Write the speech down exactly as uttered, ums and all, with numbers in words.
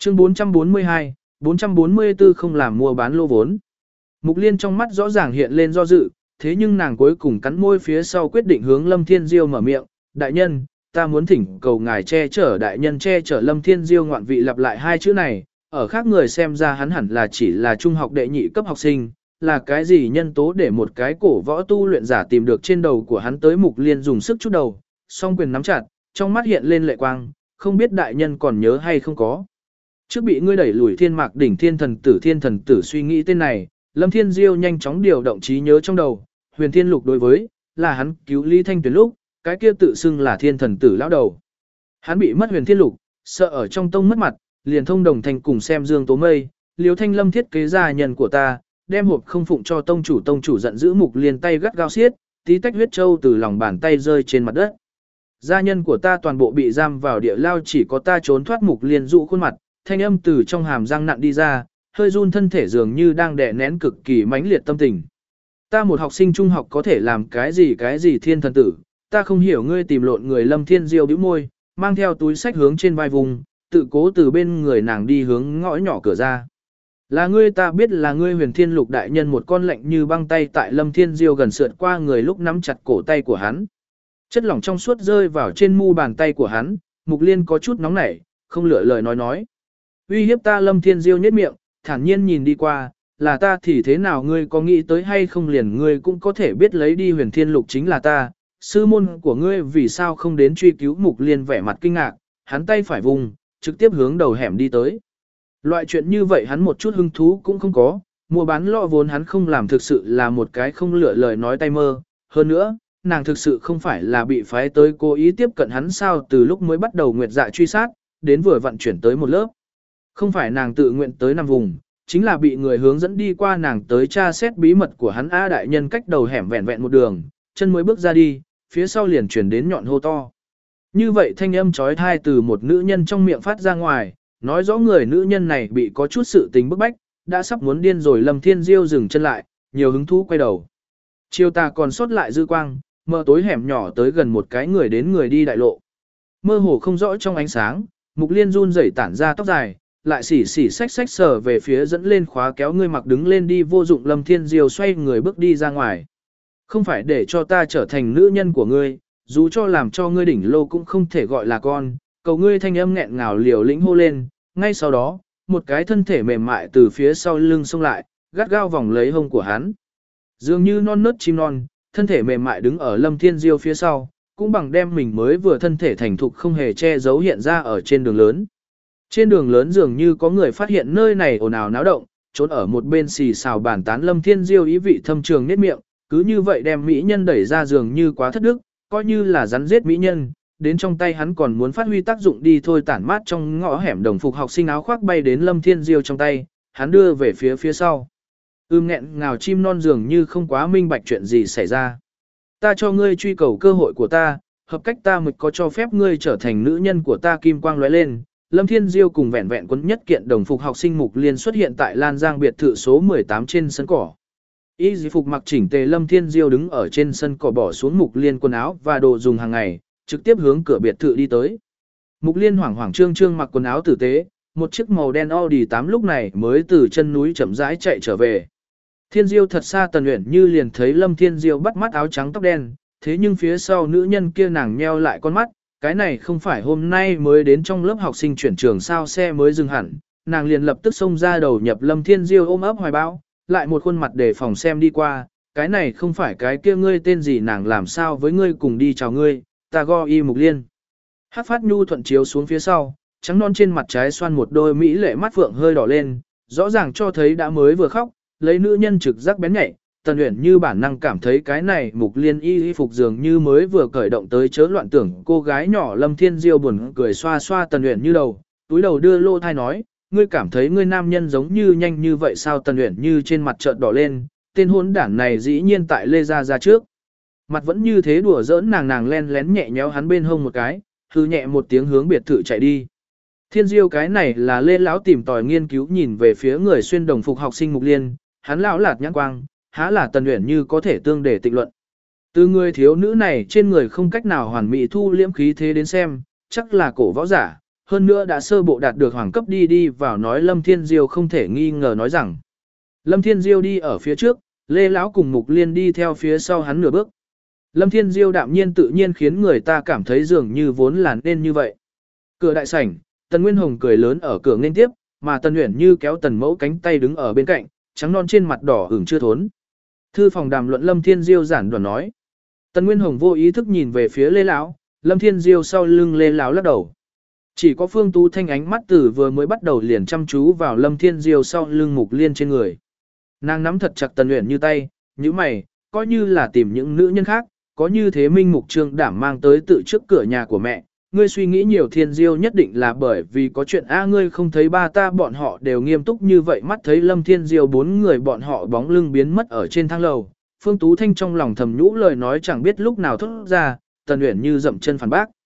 Chương bốn trăm bốn mươi hai, bốn trăm bốn mươi tư không làm mua bán lô vốn. Mục Liên trong mắt rõ ràng hiện lên do dự, thế nhưng nàng cuối cùng cắn môi phía sau quyết định hướng Lâm Thiên Diêu mở miệng, đại nhân, ta muốn thỉnh cầu ngài che chở đại nhân che chở Lâm Thiên Diêu ngoạn vị lặp lại hai chữ này, ở khác người xem ra hắn hẳn là chỉ là trung học đệ nhị cấp học sinh, là cái gì nhân tố để một cái cổ võ tu luyện giả tìm được trên đầu của hắn tới. Mục Liên dùng sức chút đầu, song quyền nắm chặt, trong mắt hiện lên lệ quang, không biết đại nhân còn nhớ hay không có. Trước bị ngươi đẩy lùi thiên mạc đỉnh thiên thần tử thiên thần tử suy nghĩ tên này, Lâm Thiên Diêu nhanh chóng điều động trí nhớ trong đầu, huyền thiên lục đối với, là hắn cứu Lý Thanh Tuyền lúc, cái kia tự xưng là thiên thần tử lão đầu. Hắn bị mất huyền thiên lục, sợ ở trong tông mất mặt, liền thông đồng thành cùng xem Dương Tố Mây, Liêu Thanh Lâm thiết kế gia nhân của ta, đem hộp không phụng cho tông chủ, tông chủ giận dữ, Mục Liên tay gắt gao xiết, tí tách huyết châu từ lòng bàn tay rơi trên mặt đất. Gia nhân của ta toàn bộ bị giam vào địa lao, chỉ có ta trốn thoát. Mục Liên dụ khuôn mặt, thanh âm từ trong hàm răng nặn đi ra, hơi run thân thể dường như đang đè nén cực kỳ mãnh liệt tâm tình. Ta một học sinh trung học có thể làm cái gì cái gì thiên thần tử, ta không hiểu ngươi tìm lộn người. Lâm Thiên Diêu bĩu môi, mang theo túi sách hướng trên vai vùng, tự cố từ bên người nàng đi hướng ngõ nhỏ cửa ra. Là ngươi, ta biết là ngươi. Huyền Thiên Lục đại nhân một con lạnh như băng tay tại Lâm Thiên Diêu gần sượt qua người lúc nắm chặt cổ tay của hắn. Chất lỏng trong suốt rơi vào trên mu bàn tay của hắn, Mục Liên có chút nóng nảy, không lựa lời nói nói. Uy hiếp ta. Lâm Thiên Diêu nhếch miệng, thản nhiên nhìn đi qua, là ta thì thế nào, ngươi có nghĩ tới hay không, liền ngươi cũng có thể biết lấy đi. Huyền Thiên Lục chính là ta, sư môn của ngươi vì sao không đến truy cứu. Mục Liên vẻ mặt kinh ngạc, hắn tay phải vùng, trực tiếp hướng đầu hẻm đi tới. Loại chuyện như vậy hắn một chút hứng thú cũng không có, mua bán lọ vốn hắn không làm, thực sự là một cái không lựa lời nói tay mơ. Hơn nữa, nàng thực sự không phải là bị phái tới cố ý tiếp cận hắn sao, từ lúc mới bắt đầu nguyệt dạ truy sát, đến vừa vận chuyển tới một lớp. Không phải nàng tự nguyện tới nằm vùng, chính là bị người hướng dẫn đi qua nàng tới tra xét bí mật của hắn. A đại nhân cách đầu hẻm vẹn vẹn một đường, chân mới bước ra đi, phía sau liền chuyển đến nhọn hô to. Như vậy thanh âm trói thai từ một nữ nhân trong miệng phát ra ngoài, nói rõ người nữ nhân này bị có chút sự tình bức bách, đã sắp muốn điên rồi. Lâm Thiên Diêu dừng chân lại, nhiều hứng thú quay đầu. Chiều tà còn sót lại dư quang, mờ tối hẻm nhỏ tới gần một cái người đến người đi đại lộ. Mơ hồ không rõ trong ánh sáng, Mục Liên run rẩy tản ra tóc dài, lại xỉ xỉ xách xách sờ về phía dẫn lên khóa kéo, ngươi mặc đứng lên đi vô dụng. Lâm Thiên Diêu xoay người bước đi ra ngoài. Không phải để cho ta trở thành nữ nhân của ngươi, dù cho làm cho ngươi đỉnh lô cũng không thể gọi là con, cầu ngươi. Thanh âm nghẹn ngào liều lĩnh hô lên, ngay sau đó, một cái thân thể mềm mại từ phía sau lưng xông lại, gắt gao vòng lấy hông của hắn. Dường như non nớt chim non, thân thể mềm mại đứng ở Lâm Thiên Diêu phía sau, cũng bằng đem mình mới vừa thân thể thành thục không hề che giấu hiện ra ở trên đường lớn. Trên đường lớn dường như có người phát hiện nơi này ồn ào náo động, trốn ở một bên xì xào bàn tán. Lâm Thiên Diêu ý vị thâm trường nhếch miệng, cứ như vậy đem mỹ nhân đẩy ra dường như quá thất đức, coi như là rắn giết mỹ nhân, đến trong tay hắn còn muốn phát huy tác dụng đi thôi. Tản mát trong ngõ hẻm đồng phục học sinh áo khoác bay đến Lâm Thiên Diêu trong tay, hắn đưa về phía phía sau. Ưm nghẹn ngào chim non dường như không quá minh bạch chuyện gì xảy ra. Ta cho ngươi truy cầu cơ hội của ta, hợp cách ta mới có cho phép ngươi trở thành nữ nhân của ta. Kim quang lóe lên, Lâm Thiên Diêu cùng vẹn vẹn quấn nhất kiện đồng phục học sinh Mục Liên xuất hiện tại Lan Giang biệt thự số mười tám trên sân cỏ. Y di phục mặc chỉnh tề, Lâm Thiên Diêu đứng ở trên sân cỏ bỏ xuống Mục Liên quần áo và đồ dùng hàng ngày, trực tiếp hướng cửa biệt thự đi tới. Mục Liên hoảng hoảng trương trương mặc quần áo tử tế, một chiếc màu đen Audi tám lúc này mới từ chân núi chậm rãi chạy trở về. Thiên Diêu thật xa, Tần Uyển Như liền thấy Lâm Thiên Diêu bắt mắt áo trắng tóc đen, thế nhưng phía sau nữ nhân kia nàng nheo lại con mắt, cái này không phải hôm nay mới đến trong lớp học sinh chuyển trường sao. Xe mới dừng hẳn, nàng liền lập tức xông ra đầu nhập Lâm Thiên Diêu ôm ấp hoài bão, lại một khuôn mặt để phòng xem đi qua, cái này không phải cái kia ngươi tên gì, nàng làm sao với ngươi cùng đi chào ngươi, ta go y Mục Liên. Hắc phát nhu thuận chiếu xuống phía sau, trắng non trên mặt trái xoan một đôi mỹ lệ mắt phượng hơi đỏ lên, rõ ràng cho thấy đã mới vừa khóc, lấy nữ nhân trực giác bén nhạy. Tần Uyển Như bản năng cảm thấy cái này Mục Liên y y phục dường như mới vừa cởi động tới, chớ loạn tưởng cô gái nhỏ. Lâm Thiên Diêu buồn cười xoa xoa Tần Uyển Như đầu, túi đầu đưa lô thai nói, ngươi cảm thấy ngươi nam nhân giống như nhanh như vậy sao? Tần Uyển Như trên mặt chợt đỏ lên, tên hỗn đản này dĩ nhiên tại Lê Gia ra trước mặt vẫn như thế đùa giỡn nàng, nàng len lén nhẹ nhéo hắn bên hông một cái, hư nhẹ một tiếng hướng biệt thự chạy đi. Thiên Diêu cái này là Lê lão tìm tòi nghiên cứu, nhìn về phía người xuyên đồng phục học sinh Mục Liên, hắn lão lạt nhãn quang, há là Tần Uyển Như có thể tương để tịnh luận. Từ người thiếu nữ này trên người không cách nào hoàn mỹ thu liễm khí thế đến xem, chắc là cổ võ giả, hơn nữa đã sơ bộ đạt được hoàng cấp đi đi vào nói Lâm Thiên Diêu không thể nghi ngờ nói rằng. Lâm Thiên Diêu đi ở phía trước, Lê Lão cùng Mục Liên đi theo phía sau hắn nửa bước. Lâm Thiên Diêu đạm nhiên tự nhiên khiến người ta cảm thấy dường như vốn là nên như vậy. Cửa đại sảnh, Tần Nguyên Hồng cười lớn ở cửa nghênh tiếp, mà Tần Uyển Như kéo Tần Mẫu cánh tay đứng ở bên cạnh, trắng non trên mặt đỏ ửng chưa thốn. Thư phòng đàm luận Lâm Thiên Diêu giản đoạn nói. Tần Nguyên Hồng vô ý thức nhìn về phía Lê Lão, Lâm Thiên Diêu sau lưng Lê Lão lắc đầu. Chỉ có Phương Tú Thanh ánh mắt từ vừa mới bắt đầu liền chăm chú vào Lâm Thiên Diêu sau lưng Mục Liên trên người. Nàng nắm thật chặt Tần Uyển Như tay, nhíu mày, coi như là tìm những nữ nhân khác, có như thế minh mục trương đảm mang tới tự trước cửa nhà của mẹ. Ngươi suy nghĩ nhiều Thiên Diêu nhất định là bởi vì có chuyện a ngươi không thấy ba ta bọn họ đều nghiêm túc như vậy mắt thấy Lâm Thiên Diêu bốn người bọn họ bóng lưng biến mất ở trên thang lầu. Phương Tú Thanh trong lòng thầm nhũ lời nói chẳng biết lúc nào thốt ra, Tần Uyển Như dậm chân phản bác.